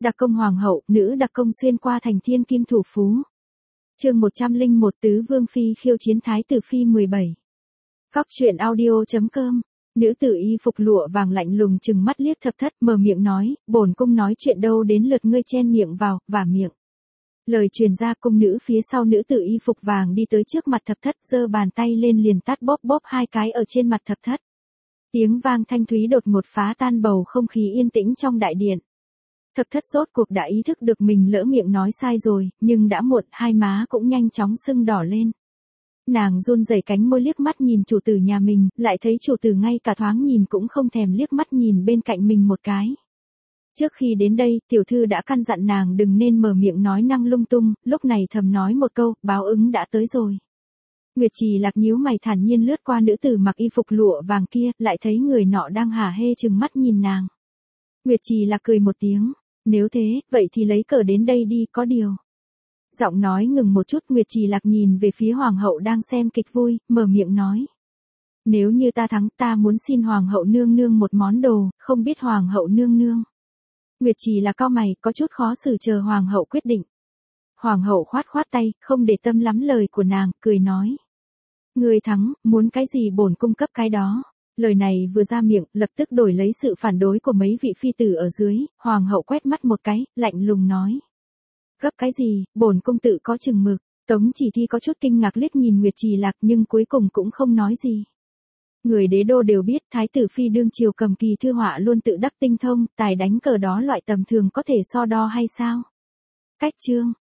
Đặc công hoàng hậu, nữ đặc công xuyên qua thành thiên kim thủ phú. Chương 101 Tứ Vương phi khiêu chiến Thái tử phi 17. Góc truyện audio.com. Nữ tử y phục lụa vàng lạnh lùng chừng mắt liếc Thập Thất, mở miệng nói, bổn cung nói chuyện đâu đến lượt ngươi chen miệng vào, vả miệng. Lời truyền ra, cung nữ phía sau nữ tử y phục vàng đi tới trước mặt Thập Thất, giơ bàn tay lên liền tát bóp bóp hai cái ở trên mặt Thập Thất. Tiếng vang thanh thúy đột ngột phá tan bầu không khí yên tĩnh trong đại điện. Thập Thất rốt cuộc đã ý thức được mình lỡ miệng nói sai rồi, nhưng đã muộn, hai má cũng nhanh chóng sưng đỏ lên. Nàng run rẩy cánh môi liếc mắt nhìn chủ tử nhà mình, lại thấy chủ tử ngay cả thoáng nhìn cũng không thèm liếc mắt nhìn bên cạnh mình một cái. Trước khi đến đây, tiểu thư đã căn dặn nàng đừng nên mở miệng nói năng lung tung, lúc này thầm nói một câu, báo ứng đã tới rồi. Nguyệt Trì Lạc nhíu mày thản nhiên lướt qua nữ tử mặc y phục lụa vàng kia, lại thấy người nọ đang hả hê chừng mắt nhìn nàng. Nguyệt Trì Lạc cười một tiếng, nếu thế, vậy thì lấy cờ đến đây đi, có điều. Giọng nói ngừng một chút, Nguyệt Trì Lạc nhìn về phía hoàng hậu đang xem kịch vui, mở miệng nói. Nếu như ta thắng, ta muốn xin hoàng hậu nương nương một món đồ, không biết hoàng hậu nương nương. Nguyệt Trì Lạc cau mày, có chút khó xử chờ hoàng hậu quyết định. Hoàng hậu khoát khoát tay, không để tâm lắm lời của nàng, cười nói. Người thắng, muốn cái gì bổn cung cấp cái đó. Lời này vừa ra miệng, lập tức đổi lấy sự phản đối của mấy vị phi tử ở dưới, hoàng hậu quét mắt một cái, lạnh lùng nói. Gấp cái gì, bổn cung tự có chừng mực. Tống Chỉ Thi có chút kinh ngạc liếc nhìn Nguyệt Trì Lạc nhưng cuối cùng cũng không nói gì. Người đế đô đều biết thái tử phi đương triều cầm kỳ thư họa luôn tự đắc tinh thông, tài đánh cờ đó loại tầm thường có thể so đo hay sao? Cách chương,